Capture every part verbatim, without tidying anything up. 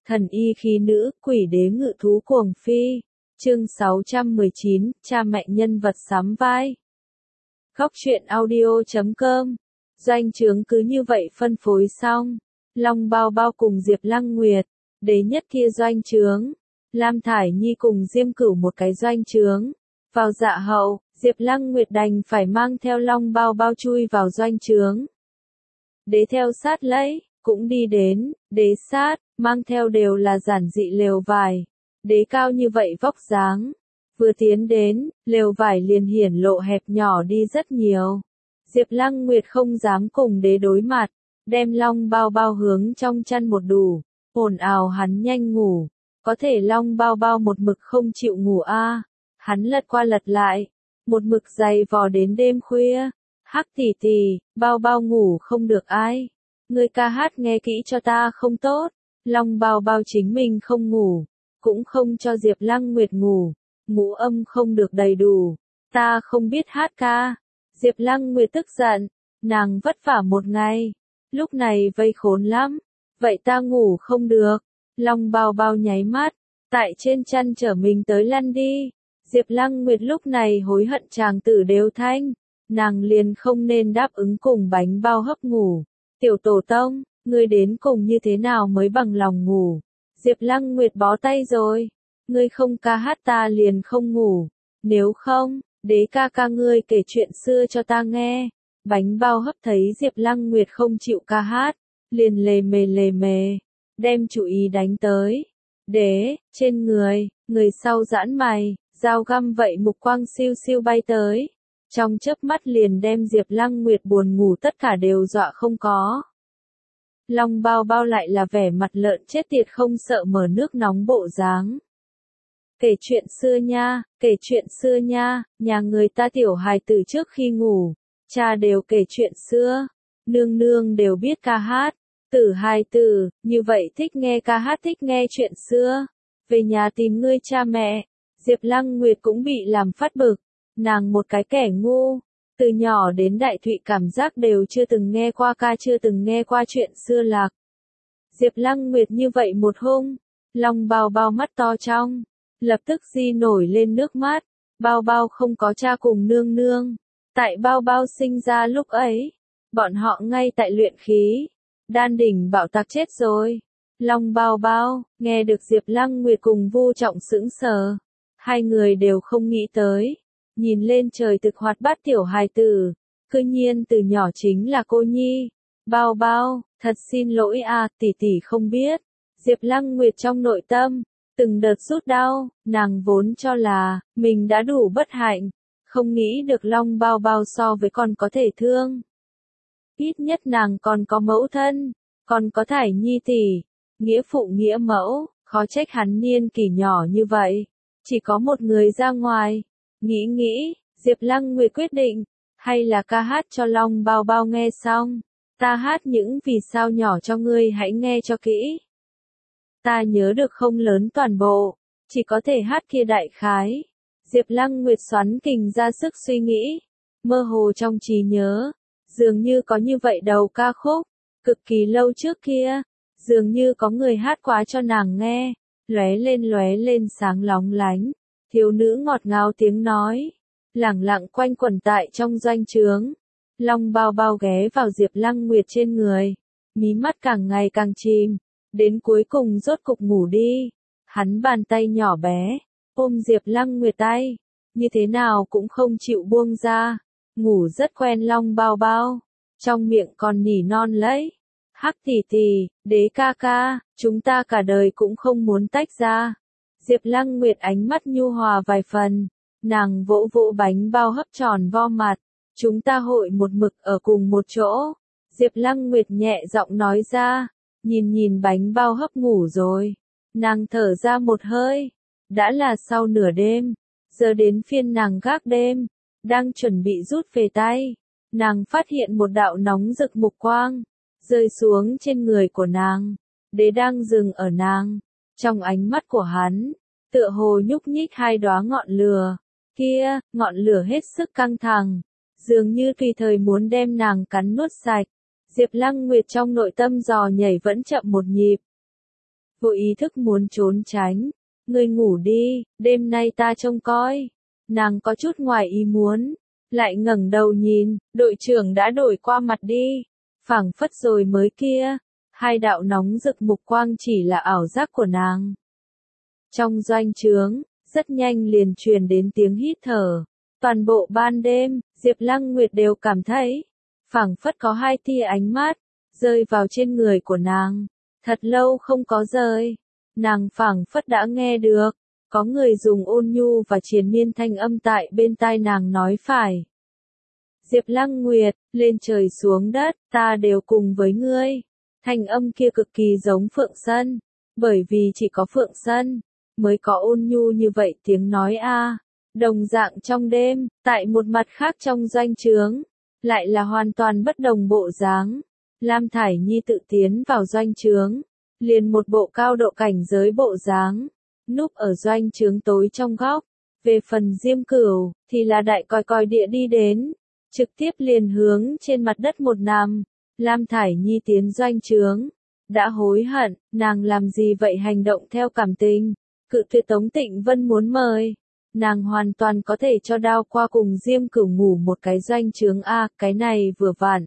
Thần y khí nữ, quỷ đế ngự thú cuồng phi. Chương sáu trăm mười chín, cha mẹ nhân vật sắm vai. Góc truyện audio chấm com. Doanh trướng cứ như vậy phân phối xong. Long Bao Bao cùng Diệp Lăng Nguyệt, đế nhất kia doanh trướng. Lam Thải Nhi cùng Diêm Cửu một cái doanh trướng. Vào dạ hậu, Diệp Lăng Nguyệt đành phải mang theo Long Bao Bao chui vào doanh trướng. Đế theo sát lấy, cũng đi đến, đế sát, mang theo đều là giản dị lều vải. Đế cao như vậy vóc dáng. Vừa tiến đến, lều vải liền hiển lộ hẹp nhỏ đi rất nhiều. Diệp Lăng Nguyệt không dám cùng đế đối mặt, đem Long Bao Bao hướng trong chăn một đủ, ồn ào hắn nhanh ngủ. Có thể Long Bao Bao một mực không chịu ngủ a, à. Hắn lật qua lật lại, một mực giày vò đến đêm khuya. Hắc tỷ tỷ, Bao Bao ngủ không được ai. Ngươi ca hát nghe kỹ cho ta không tốt. Long Bao Bao chính mình không ngủ, cũng không cho Diệp Lăng Nguyệt ngủ, ngũ âm không được đầy đủ. Ta không biết hát ca. Diệp Lăng Nguyệt tức giận, nàng vất vả một ngày, lúc này vây khốn lắm, vậy ta ngủ không được. Long Bao Bao nháy mắt, tại trên chăn chở mình tới lăn đi. Diệp Lăng Nguyệt lúc này hối hận chàng tử đều thanh, nàng liền không nên đáp ứng cùng Bánh Bao Hấp ngủ. Tiểu tổ tông, ngươi đến cùng như thế nào mới bằng lòng ngủ? Diệp Lăng Nguyệt bó tay rồi, ngươi không ca hát ta liền không ngủ, nếu không, đế ca ca ngươi kể chuyện xưa cho ta nghe. Bánh Bao Hấp thấy Diệp Lăng Nguyệt không chịu ca hát, liền lề mề lề mề, đem chủ ý đánh tới. Đế, trên người, người sau giãn mày, dao găm vậy mục quang siêu siêu bay tới. Trong chớp mắt liền đem Diệp Lăng Nguyệt buồn ngủ tất cả đều dọa không có. Long Bao Bao lại là vẻ mặt lợn chết tiệt không sợ mở nước nóng bộ dáng. Kể chuyện xưa nha, kể chuyện xưa nha, nhà người ta tiểu hài tử trước khi ngủ, cha đều kể chuyện xưa, nương nương đều biết ca hát, tử hài tử, như vậy thích nghe ca hát thích nghe chuyện xưa, về nhà tìm ngươi cha mẹ. Diệp Lăng Nguyệt cũng bị làm phát bực, nàng một cái kẻ ngu, từ nhỏ đến đại Thụy cảm giác đều chưa từng nghe qua ca chưa từng nghe qua chuyện xưa lạc. Diệp Lăng Nguyệt như vậy một hung, Long Bao Bao mắt to trong, lập tức di nổi lên nước mắt. Bao Bao không có cha cùng nương nương, tại Bao Bao sinh ra lúc ấy, bọn họ ngay tại luyện khí, đan đỉnh bảo tạc chết rồi. Long Bao Bao, nghe được Diệp Lăng Nguyệt cùng Vu Trọng sững sờ, hai người đều không nghĩ tới, nhìn lên trời thực hoạt bát tiểu hài tử, cư nhiên từ nhỏ chính là cô nhi. Bao Bao, thật xin lỗi à, tỷ tỷ không biết. Diệp Lăng Nguyệt trong nội tâm, từng đợt rút đau, nàng vốn cho là, mình đã đủ bất hạnh, không nghĩ được Long Bao Bao so với con có thể thương. Ít nhất nàng còn có mẫu thân, còn có Thải Nhi tỷ, nghĩa phụ nghĩa mẫu, khó trách hắn niên kỷ nhỏ như vậy, chỉ có một người ra ngoài. Nghĩ nghĩ, Diệp Lăng Nguyệt quyết định, hay là ca hát cho Long Bao Bao nghe xong. Ta hát những vì sao nhỏ cho ngươi hãy nghe cho kỹ. Ta nhớ được không lớn toàn bộ, chỉ có thể hát kia đại khái. Diệp Lăng Nguyệt xoắn kình ra sức suy nghĩ, mơ hồ trong trí nhớ, dường như có như vậy đầu ca khúc, cực kỳ lâu trước kia, dường như có người hát quá cho nàng nghe, lóe lên lóe lên sáng lóng lánh. Thiếu nữ ngọt ngào tiếng nói, lẳng lặng quanh quẩn tại trong doanh trướng. Long Bao Bao ghé vào Diệp Lăng Nguyệt trên người, mí mắt càng ngày càng chìm, đến cuối cùng rốt cục ngủ đi. Hắn bàn tay nhỏ bé, ôm Diệp Lăng Nguyệt tay, như thế nào cũng không chịu buông ra, ngủ rất quen Long Bao Bao, trong miệng còn nỉ non lấy. Hắc tỷ tỷ, đế ca ca, chúng ta cả đời cũng không muốn tách ra. Diệp Lăng Nguyệt ánh mắt nhu hòa vài phần, nàng vỗ vỗ Bánh Bao Hấp tròn vo mặt, chúng ta hội một mực ở cùng một chỗ. Diệp Lăng Nguyệt nhẹ giọng nói ra, nhìn nhìn Bánh Bao Hấp ngủ rồi, nàng thở ra một hơi, đã là sau nửa đêm, giờ đến phiên nàng gác đêm, đang chuẩn bị rút về tay, nàng phát hiện một đạo nóng rực mục quang, rơi xuống trên người của nàng, đế đang dừng ở nàng. Trong ánh mắt của hắn, tựa hồ nhúc nhích hai đóa ngọn lửa, kia, ngọn lửa hết sức căng thẳng, dường như tùy thời muốn đem nàng cắn nuốt sạch. Diệp Lăng Nguyệt trong nội tâm giò nhảy vẫn chậm một nhịp. vô ý thức muốn trốn tránh. Ngươi ngủ đi, đêm nay ta trông coi. Nàng có chút ngoài ý muốn, lại ngẩng đầu nhìn, đội trưởng đã đổi qua mặt đi. Phảng phất rồi mới kia, hai đạo nóng rực mục quang chỉ là ảo giác của nàng. Trong doanh trướng, rất nhanh liền truyền đến tiếng hít thở. Toàn bộ ban đêm, Diệp Lăng Nguyệt đều cảm thấy, phảng phất có hai tia ánh mắt, rơi vào trên người của nàng. Thật lâu không có rơi, nàng phảng phất đã nghe được, có người dùng ôn nhu và triền miên thanh âm tại bên tai nàng nói phải. Diệp Lăng Nguyệt, lên trời xuống đất, ta đều cùng với ngươi. Thanh âm kia cực kỳ giống Phượng Sân, bởi vì chỉ có Phượng Sân mới có ôn nhu như vậy tiếng nói a. Đồng dạng trong đêm, tại một mặt khác trong doanh trướng, lại là hoàn toàn bất đồng bộ dáng. Lam Thải Nhi tự tiến vào doanh trướng, liền một bộ cao độ cảnh giới bộ dáng, núp ở doanh trướng tối trong góc. Về phần Diêm Cửu, thì là đại còi còi địa đi đến, trực tiếp liền hướng trên mặt đất một nằm. Lam Thải Nhi tiến doanh trướng, đã hối hận, nàng làm gì vậy hành động theo cảm tình, cự tuyệt Tống Tịnh Vân muốn mời. Nàng hoàn toàn có thể cho Đao Qua cùng Diêm Cửu ngủ một cái doanh trướng a, cái này vừa vặn.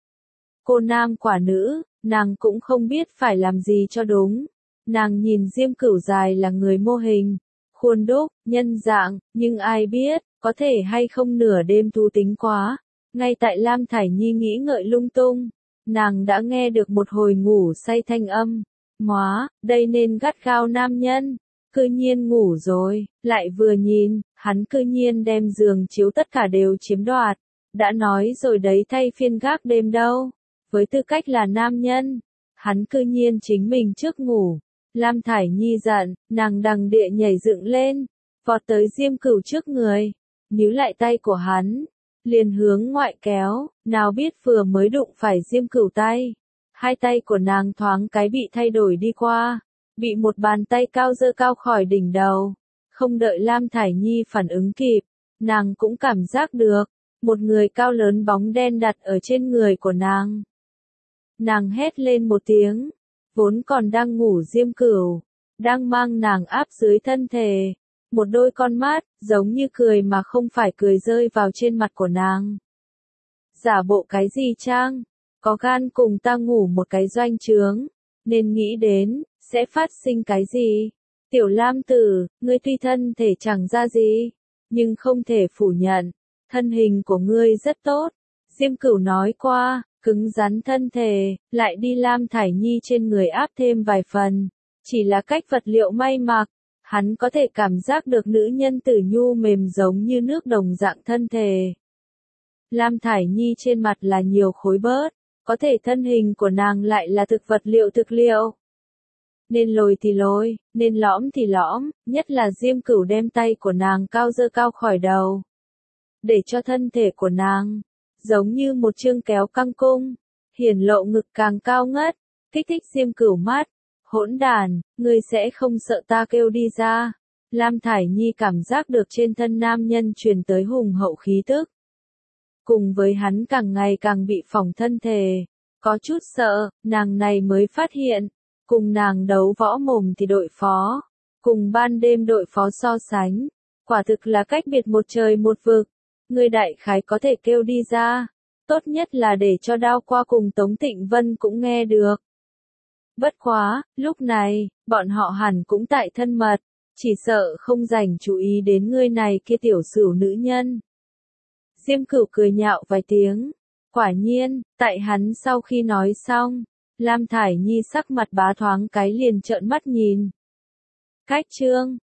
Cô nam quả nữ, nàng cũng không biết phải làm gì cho đúng. Nàng nhìn Diêm Cửu dài là người mô hình, khuôn đúc, nhân dạng, nhưng ai biết, có thể hay không nửa đêm thú tính quá. Ngay tại Lam Thải Nhi nghĩ ngợi lung tung, nàng đã nghe được một hồi ngủ say thanh âm. Móa, đây nên gắt gao nam nhân. Cư nhiên ngủ rồi, lại vừa nhìn, hắn cư nhiên đem giường chiếu tất cả đều chiếm đoạt. Đã nói rồi đấy thay phiên gác đêm đâu. Với tư cách là nam nhân, hắn cư nhiên chính mình trước ngủ. Lam Thải Nhi giận, nàng đằng địa nhảy dựng lên, vọt tới Diêm Cửu trước người, níu lại tay của hắn, liền hướng ngoại kéo, nào biết vừa mới đụng phải Diêm Cửu tay. Hai tay của nàng thoáng cái bị thay đổi đi qua, bị một bàn tay cao giơ cao khỏi đỉnh đầu. Không đợi Lam Thải Nhi phản ứng kịp, nàng cũng cảm giác được, một người cao lớn bóng đen đặt ở trên người của nàng. Nàng hét lên một tiếng, vốn còn đang ngủ Diêm Cửu, đang mang nàng áp dưới thân thể. Một đôi con mắt, giống như cười mà không phải cười rơi vào trên mặt của nàng. Giả bộ cái gì Trang? Có gan cùng ta ngủ một cái doanh trướng, nên nghĩ đến, sẽ phát sinh cái gì? Tiểu Lam Tử, ngươi tuy thân thể chẳng ra gì, nhưng không thể phủ nhận, thân hình của ngươi rất tốt. Diêm Cửu nói qua, cứng rắn thân thể, lại đi Lam Thải Nhi trên người áp thêm vài phần. Chỉ là cách vật liệu may mặc, hắn có thể cảm giác được nữ nhân tử nhu mềm giống như nước đồng dạng thân thể. Lam Thải Nhi trên mặt là nhiều khối bớt, có thể thân hình của nàng lại là thực vật liệu thực liệu. Nên lồi thì lồi, nên lõm thì lõm, nhất là Diêm Cửu đem tay của nàng cao giơ cao khỏi đầu. Để cho thân thể của nàng, giống như một chương kéo căng cung, hiển lộ ngực càng cao ngất, kích thích Diêm Cửu mắt. Hỗn đàn, ngươi sẽ không sợ ta kêu đi ra. Lam Thải Nhi cảm giác được trên thân nam nhân truyền tới hùng hậu khí tức. Cùng với hắn càng ngày càng bị phỏng thân thể, có chút sợ, nàng này mới phát hiện, cùng nàng đấu võ mồm thì đội phó, cùng ban đêm đội phó so sánh, quả thực là cách biệt một trời một vực. Ngươi đại khái có thể kêu đi ra, tốt nhất là để cho Đao Qua cùng Tống Tịnh Vân cũng nghe được. Bất quá, lúc này, bọn họ hẳn cũng tại thân mật, chỉ sợ không dành chú ý đến ngươi này kia tiểu sửu nữ nhân. Diêm Cửu cười nhạo vài tiếng, quả nhiên, tại hắn sau khi nói xong, Lam Thải Nhi sắc mặt bá thoáng cái liền trợn mắt nhìn. Cách chương,